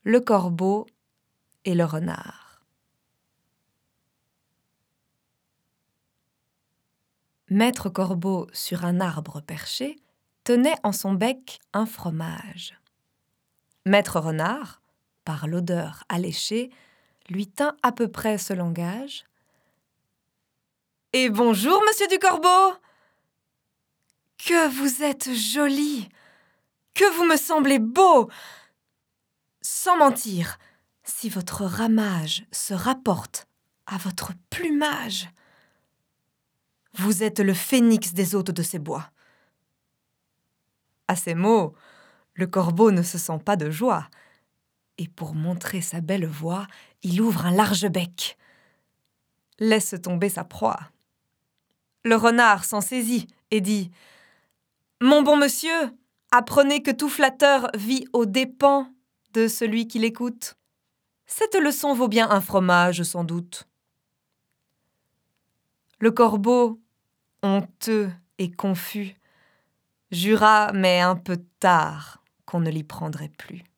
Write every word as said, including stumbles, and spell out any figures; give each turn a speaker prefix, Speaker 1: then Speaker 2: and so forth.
Speaker 1: le corbeau et le renard. Maître Corbeau, sur un arbre perché, tenait en son bec un fromage. Maître Renard, par l'odeur alléchée, lui tint à peu près ce langage. « Et bonjour, monsieur du Corbeau! Que vous êtes joli! Que vous me semblez beau! Sans mentir, si votre ramage se rapporte à votre plumage, vous êtes le phénix des hôtes de ces bois. » À ces mots, le corbeau ne se sent pas de joie, et pour montrer sa belle voix, il ouvre un large bec. Laisse tomber sa proie. Le renard s'en saisit et dit « Mon bon monsieur, apprenez que tout flatteur vit aux dépens de celui qui l'écoute. Cette leçon vaut bien un fromage, sans doute. » Le corbeau, honteux et confus, jura, mais un peu tard, qu'on ne l'y prendrait plus.